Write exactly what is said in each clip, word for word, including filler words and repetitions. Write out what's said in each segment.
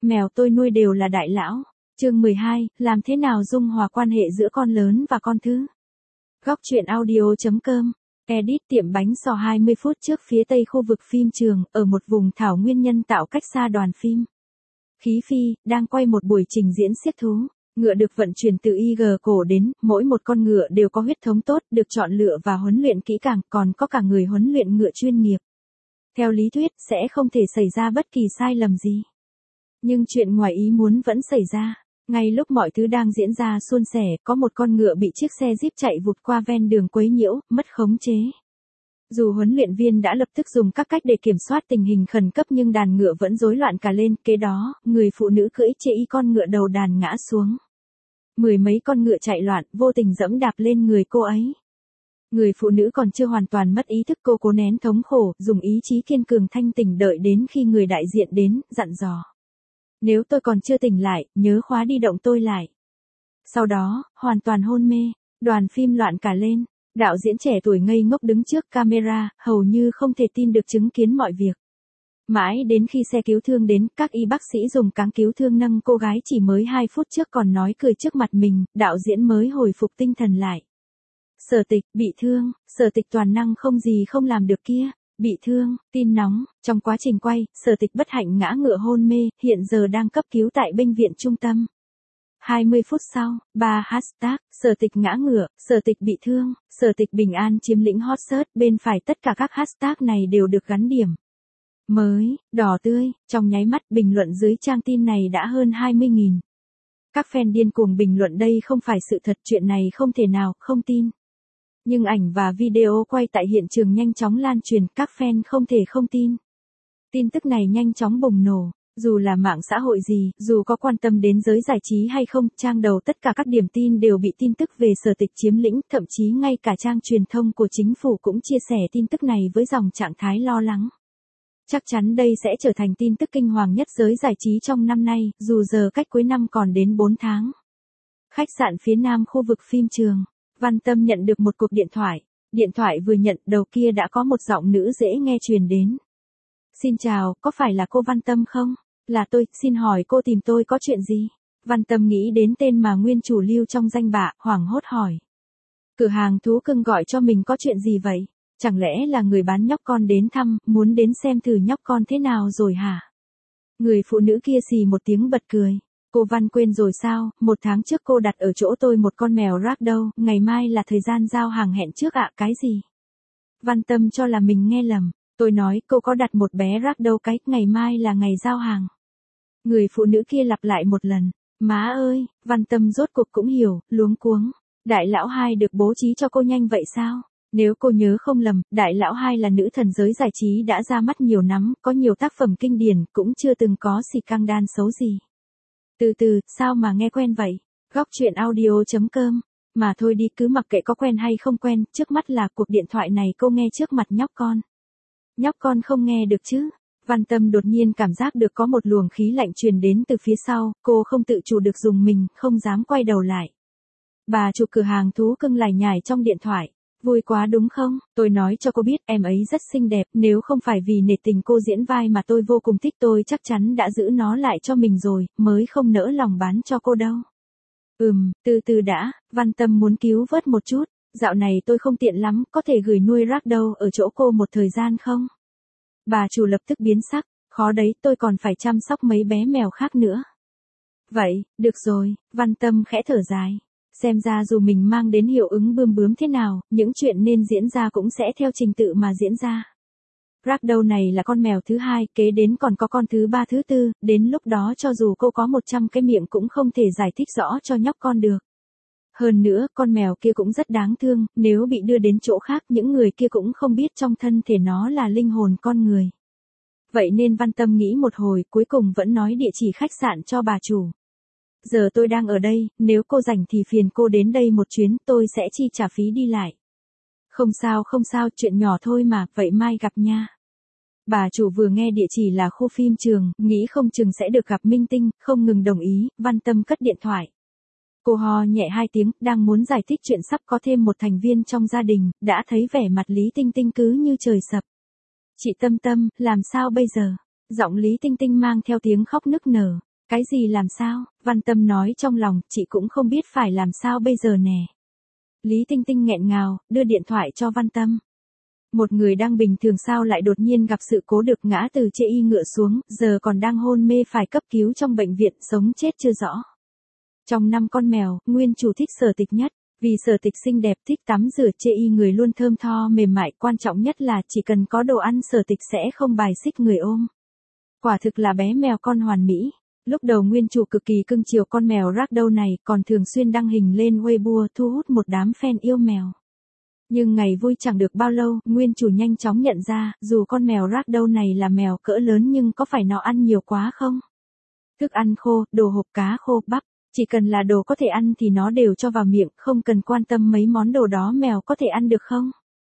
mèo tôi nuôi đều là đại lão. Chương mười hai, làm thế nào dung hòa quan hệ giữa con lớn và con thứ. Góc truyện audio.com. Edit tiệm bánh xò hai mươi phút trước phía tây khu vực phim trường, ở một vùng thảo nguyên nhân tạo cách xa đoàn phim. Khí Phi, đang quay một buổi trình diễn xiếc thú. Ngựa được vận chuyển từ i giê cổ đến, mỗi một con ngựa đều có huyết thống tốt, được chọn lựa và huấn luyện kỹ càng, còn có cả người huấn luyện ngựa chuyên nghiệp. Theo lý thuyết, sẽ không thể xảy ra bất kỳ sai lầm gì. Nhưng chuyện ngoài ý muốn vẫn xảy ra. Ngay lúc mọi thứ đang diễn ra suôn sẻ, có một con ngựa bị chiếc xe Jeep chạy vụt qua ven đường quấy nhiễu, mất khống chế. Dù huấn luyện viên đã lập tức dùng các cách để kiểm soát tình hình khẩn cấp nhưng đàn ngựa vẫn rối loạn cả lên. Kế đó, người phụ nữ cưỡi chê y con ngựa đầu đàn ngã xuống. Mười mấy con ngựa chạy loạn, vô tình dẫm đạp lên người cô ấy. Người phụ nữ còn chưa hoàn toàn mất ý thức, cô cố nén thống khổ, dùng ý chí kiên cường thanh tỉnh đợi đến khi người đại diện đến, dặn dò. Nếu tôi còn chưa tỉnh lại, nhớ khóa đi động tôi lại. Sau đó, hoàn toàn hôn mê, đoàn phim loạn cả lên. Đạo diễn trẻ tuổi ngây ngốc đứng trước camera, hầu như không thể tin được chứng kiến mọi việc. Mãi đến khi xe cứu thương đến, các y bác sĩ dùng cáng cứu thương nâng cô gái chỉ mới hai phút trước còn nói cười trước mặt mình, đạo diễn mới hồi phục tinh thần lại. Sở Tịch, bị thương, Sở Tịch toàn năng không gì không làm được kia, bị thương, tin nóng, trong quá trình quay, Sở Tịch bất hạnh ngã ngựa hôn mê, hiện giờ đang cấp cứu tại bệnh viện trung tâm. hai mươi phút sau, ba hashtag, Sở Tịch ngã ngựa, Sở Tịch bị thương, Sở Tịch bình an chiếm lĩnh hot search, bên phải tất cả các hashtag này đều được gắn điểm. Mới, đỏ tươi, trong nháy mắt bình luận dưới trang tin này đã hơn hai mươi nghìn. Các fan điên cuồng bình luận đây không phải sự thật, chuyện này không thể nào, không tin. Nhưng ảnh và video quay tại hiện trường nhanh chóng lan truyền, các fan không thể không tin. Tin tức này nhanh chóng bùng nổ, dù là mạng xã hội gì, dù có quan tâm đến giới giải trí hay không, trang đầu tất cả các điểm tin đều bị tin tức về Sở Tịch chiếm lĩnh, thậm chí ngay cả trang truyền thông của chính phủ cũng chia sẻ tin tức này với dòng trạng thái lo lắng. Chắc chắn đây sẽ trở thành tin tức kinh hoàng nhất giới giải trí trong năm nay, dù giờ cách cuối năm còn đến bốn tháng. Khách sạn phía nam khu vực phim trường. Văn Tâm nhận được một cuộc điện thoại. Điện thoại vừa nhận, đầu kia đã có một giọng nữ dễ nghe truyền đến. Xin chào, có phải là cô Văn Tâm không? Là tôi, xin hỏi cô tìm tôi có chuyện gì? Văn Tâm nghĩ đến tên mà nguyên chủ lưu trong danh bạ, hoảng hốt hỏi. Cửa hàng thú cưng gọi cho mình có chuyện gì vậy? Chẳng lẽ là người bán nhóc con đến thăm, muốn đến xem thử nhóc con thế nào rồi hả? Người phụ nữ kia xì một tiếng bật cười. Cô Văn quên rồi sao, một tháng trước cô đặt ở chỗ tôi một con mèo ragdoll, ngày mai là thời gian giao hàng hẹn trước ạ, cái gì? Văn Tâm cho là mình nghe lầm, tôi nói cô có đặt một bé ragdoll cái, ngày mai là ngày giao hàng. Người phụ nữ kia lặp lại một lần, má ơi, Văn Tâm rốt cuộc cũng hiểu, luống cuống. Đại lão hai được bố trí cho cô nhanh vậy sao? Nếu cô nhớ không lầm, Đại lão hai là nữ thần giới giải trí đã ra mắt nhiều năm, có nhiều tác phẩm kinh điển, cũng chưa từng có scandal xấu gì. Từ từ, sao mà nghe quen vậy? Góc truyện audio.com. Mà thôi đi, cứ mặc kệ có quen hay không quen, trước mắt là cuộc điện thoại này cô nghe trước mặt nhóc con. Nhóc con không nghe được chứ? Văn Tâm đột nhiên cảm giác được có một luồng khí lạnh truyền đến từ phía sau, cô không tự chủ được dùng mình, không dám quay đầu lại. Bà chủ cửa hàng thú cưng lải nhải trong điện thoại. Vui quá đúng không? Tôi nói cho cô biết em ấy rất xinh đẹp, nếu không phải vì nể tình cô diễn vai mà tôi vô cùng thích tôi chắc chắn đã giữ nó lại cho mình rồi, mới không nỡ lòng bán cho cô đâu. Ừm, từ từ đã, Văn Tâm muốn cứu vớt một chút, dạo này tôi không tiện lắm, có thể gửi nuôi ragdoll ở chỗ cô một thời gian không? Bà chủ lập tức biến sắc, khó đấy, tôi còn phải chăm sóc mấy bé mèo khác nữa. Vậy, được rồi, Văn Tâm khẽ thở dài. Xem ra dù mình mang đến hiệu ứng bươm bướm thế nào, những chuyện nên diễn ra cũng sẽ theo trình tự mà diễn ra. Ragdoll này là con mèo thứ hai, kế đến còn có con thứ ba thứ tư, đến lúc đó cho dù cô có một trăm cái miệng cũng không thể giải thích rõ cho nhóc con được. Hơn nữa, con mèo kia cũng rất đáng thương, nếu bị đưa đến chỗ khác những người kia cũng không biết trong thân thể nó là linh hồn con người. Vậy nên Văn Tâm nghĩ một hồi, cuối cùng vẫn nói địa chỉ khách sạn cho bà chủ. Giờ tôi đang ở đây, nếu cô rảnh thì phiền cô đến đây một chuyến, tôi sẽ chi trả phí đi lại. Không sao không sao, chuyện nhỏ thôi mà, vậy mai gặp nha. Bà chủ vừa nghe địa chỉ là khu phim trường, nghĩ không chừng sẽ được gặp minh tinh, không ngừng đồng ý, Văn Tâm cất điện thoại. Cô ho nhẹ hai tiếng, đang muốn giải thích chuyện sắp có thêm một thành viên trong gia đình, đã thấy vẻ mặt Lý Tinh Tinh cứ như trời sập. Chị Tâm Tâm, làm sao bây giờ? Giọng Lý Tinh Tinh mang theo tiếng khóc nức nở. Cái gì làm sao? Văn Tâm nói trong lòng, chị cũng không biết phải làm sao bây giờ nè. Lý Tinh Tinh nghẹn ngào, đưa điện thoại cho Văn Tâm. Một người đang bình thường sao lại đột nhiên gặp sự cố được ngã từ chê y ngựa xuống, giờ còn đang hôn mê phải cấp cứu trong bệnh viện, sống chết chưa rõ. Trong năm con mèo, nguyên chủ thích Sở Tịch nhất. Vì Sở Tịch xinh đẹp, thích tắm rửa, chê y người luôn thơm tho mềm mại, quan trọng nhất là chỉ cần có đồ ăn Sở Tịch sẽ không bài xích người ôm. Quả thực là bé mèo con hoàn mỹ. Lúc đầu nguyên chủ cực kỳ cưng chiều con mèo Ragdoll này, còn thường xuyên đăng hình lên Weibo thu hút một đám fan yêu mèo. Nhưng ngày vui chẳng được bao lâu, nguyên chủ nhanh chóng nhận ra, dù con mèo Ragdoll này là mèo cỡ lớn nhưng có phải nó ăn nhiều quá không? Thức ăn khô, đồ hộp cá khô, bắp, chỉ cần là đồ có thể ăn thì nó đều cho vào miệng, không cần quan tâm mấy món đồ đó mèo có thể ăn được không?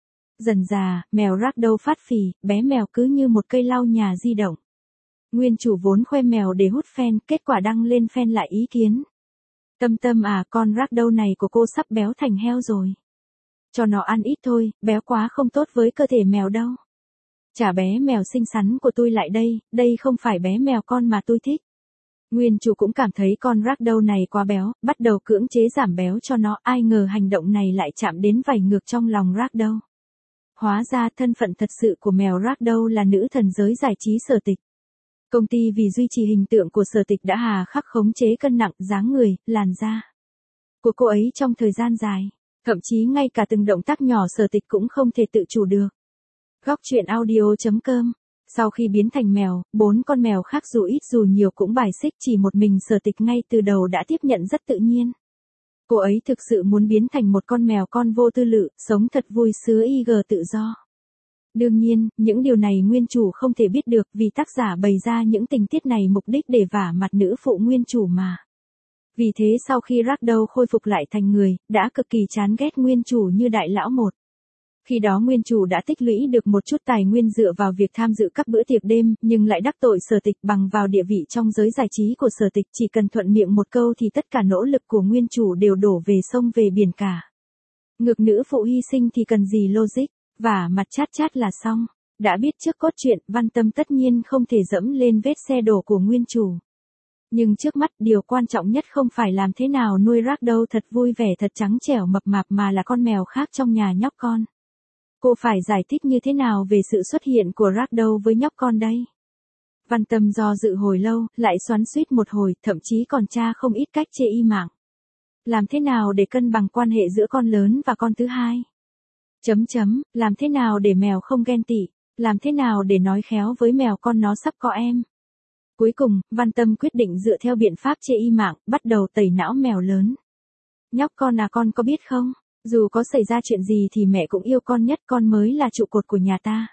Dần dà, mèo Ragdoll phát phì, bé mèo cứ như một cây lau nhà di động. Nguyên chủ vốn khoe mèo để hút fan, kết quả đăng lên fan lại ý kiến. Tâm Tâm à, con Ragdoll này của cô sắp béo thành heo rồi. Cho nó ăn ít thôi, béo quá không tốt với cơ thể mèo đâu. Trả bé mèo xinh xắn của tôi lại đây, đây không phải bé mèo con mà tôi thích. Nguyên chủ cũng cảm thấy con Ragdoll này quá béo, bắt đầu cưỡng chế giảm béo cho nó, ai ngờ hành động này lại chạm đến vảy ngược trong lòng Ragdoll. Hóa ra thân phận thật sự của mèo Ragdoll là nữ thần giới giải trí Sở Tịch. Công ty vì duy trì hình tượng của Sở Tịch đã hà khắc khống chế cân nặng, dáng người, làn da của cô ấy trong thời gian dài. Thậm chí ngay cả từng động tác nhỏ Sở Tịch cũng không thể tự chủ được. Góc truyện audio chấm com. Sau khi biến thành mèo, bốn con mèo khác dù ít dù nhiều cũng bài xích, chỉ một mình Sở Tịch ngay từ đầu đã tiếp nhận rất tự nhiên. Cô ấy thực sự muốn biến thành một con mèo con vô tư lự, sống thật vui sướng y gờ tự do. Đương nhiên, những điều này nguyên chủ không thể biết được vì tác giả bày ra những tình tiết này mục đích để vả mặt nữ phụ nguyên chủ mà. Vì thế sau khi Ragdoll khôi phục lại thành người, đã cực kỳ chán ghét nguyên chủ như đại lão một. Khi đó nguyên chủ đã tích lũy được một chút tài nguyên dựa vào việc tham dự các bữa tiệc đêm, nhưng lại đắc tội Sở Tịch bằng vào địa vị trong giới giải trí của Sở Tịch, chỉ cần thuận miệng một câu thì tất cả nỗ lực của nguyên chủ đều đổ về sông về biển cả. Ngược nữ phụ hy sinh thì cần gì logic, vả mặt chát chát là xong. Đã biết trước cốt truyện, Văn Tâm tất nhiên không thể dẫm lên vết xe đổ của nguyên chủ. Nhưng trước mắt điều quan trọng nhất không phải làm thế nào nuôi Ragdoll thật vui vẻ thật trắng trẻo mập mạp mà là con mèo khác trong nhà nhóc con. Cô phải giải thích như thế nào về sự xuất hiện của Ragdoll với nhóc con đây? Văn Tâm do dự hồi lâu, lại xoắn xuýt một hồi, thậm chí còn tra không ít cách chê y mạng. Làm thế nào để cân bằng quan hệ giữa con lớn và con thứ hai? Chấm chấm, làm thế nào để mèo không ghen tị? Làm thế nào để nói khéo với mèo con nó sắp có em? Cuối cùng, Văn Tâm quyết định dựa theo biện pháp chê y mạng, bắt đầu tẩy não mèo lớn. Nhóc con à, con có biết không? Dù có xảy ra chuyện gì thì mẹ cũng yêu con nhất, con mới là trụ cột của nhà ta.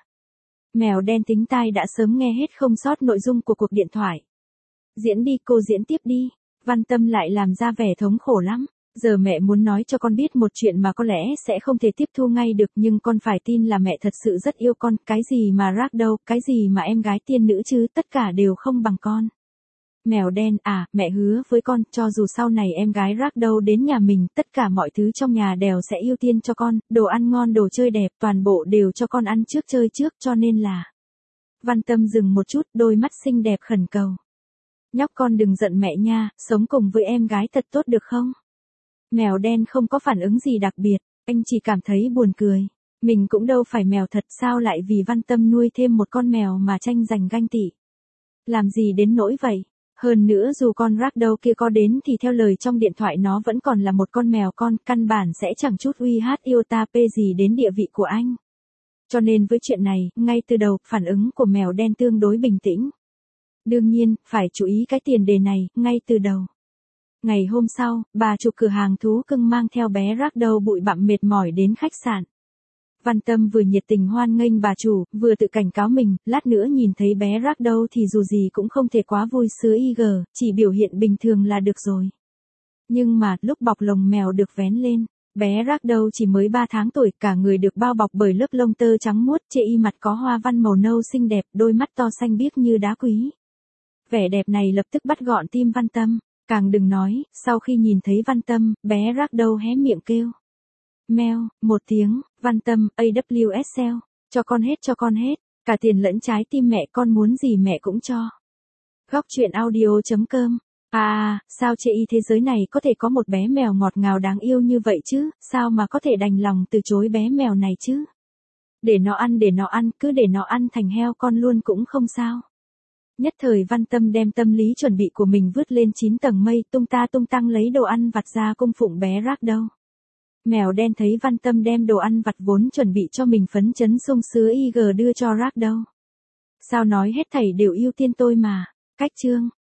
Mèo đen tính tai đã sớm nghe hết không sót nội dung của cuộc điện thoại. Diễn đi, cô diễn tiếp đi. Văn Tâm lại làm ra vẻ thống khổ lắm. Giờ mẹ muốn nói cho con biết một chuyện mà có lẽ sẽ không thể tiếp thu ngay được, nhưng con phải tin là mẹ thật sự rất yêu con, cái gì mà Ragdoll, cái gì mà em gái tiên nữ chứ, tất cả đều không bằng con. Mèo đen à, mẹ hứa với con, cho dù sau này em gái Ragdoll đến nhà mình, tất cả mọi thứ trong nhà đều sẽ ưu tiên cho con, đồ ăn ngon, đồ chơi đẹp, toàn bộ đều cho con ăn trước, chơi trước, cho nên là... Văn Tâm dừng một chút, đôi mắt xinh đẹp khẩn cầu. Nhóc con đừng giận mẹ nha, sống cùng với em gái thật tốt được không? Mèo đen không có phản ứng gì đặc biệt, anh chỉ cảm thấy buồn cười. Mình cũng đâu phải mèo thật, sao lại vì Văn Tâm nuôi thêm một con mèo mà tranh giành ganh tị. Làm gì đến nỗi vậy? Hơn nữa dù con Ragdoll kia có đến thì theo lời trong điện thoại nó vẫn còn là một con mèo con, căn bản sẽ chẳng chút uy hát iota p gì đến địa vị của anh. Cho nên với chuyện này, ngay từ đầu, phản ứng của mèo đen tương đối bình tĩnh. Đương nhiên, phải chú ý cái tiền đề này, ngay từ đầu. Ngày hôm sau, bà chủ cửa hàng thú cưng mang theo bé Ragdoll bụi bặm mệt mỏi đến khách sạn. Văn Tâm vừa nhiệt tình hoan nghênh bà chủ, vừa tự cảnh cáo mình, lát nữa nhìn thấy bé Ragdoll thì dù gì cũng không thể quá vui sướng y gờ, chỉ biểu hiện bình thường là được rồi. Nhưng mà, lúc bọc lồng mèo được vén lên, bé Ragdoll chỉ mới ba tháng tuổi, cả người được bao bọc bởi lớp lông tơ trắng muốt, chê y mặt có hoa văn màu nâu xinh đẹp, đôi mắt to xanh biếc như đá quý. Vẻ đẹp này lập tức bắt gọn tim Văn Tâm, càng đừng nói, sau khi nhìn thấy Văn Tâm, bé Ragdoll hé miệng kêu. Meo, một tiếng, Văn Tâm, a vê ét eo, cho con hết cho con hết, cả tiền lẫn trái tim mẹ, con muốn gì mẹ cũng cho. Góc truyện audio.com. À, sao chê y thế giới này có thể có một bé mèo ngọt ngào đáng yêu như vậy chứ, sao mà có thể đành lòng từ chối bé mèo này chứ? Để nó ăn để nó ăn, cứ để nó ăn thành heo con luôn cũng không sao. Nhất thời Văn Tâm đem tâm lý chuẩn bị của mình vứt lên chín tầng mây, tung ta tung tăng lấy đồ ăn vặt ra cung phụng bé Ragdoll. Mèo đen thấy Văn Tâm đem đồ ăn vặt vốn chuẩn bị cho mình phấn chấn sung sướng y gờ đưa cho Ragdoll. Sao nói hết thảy đều ưu tiên tôi mà. Cách chương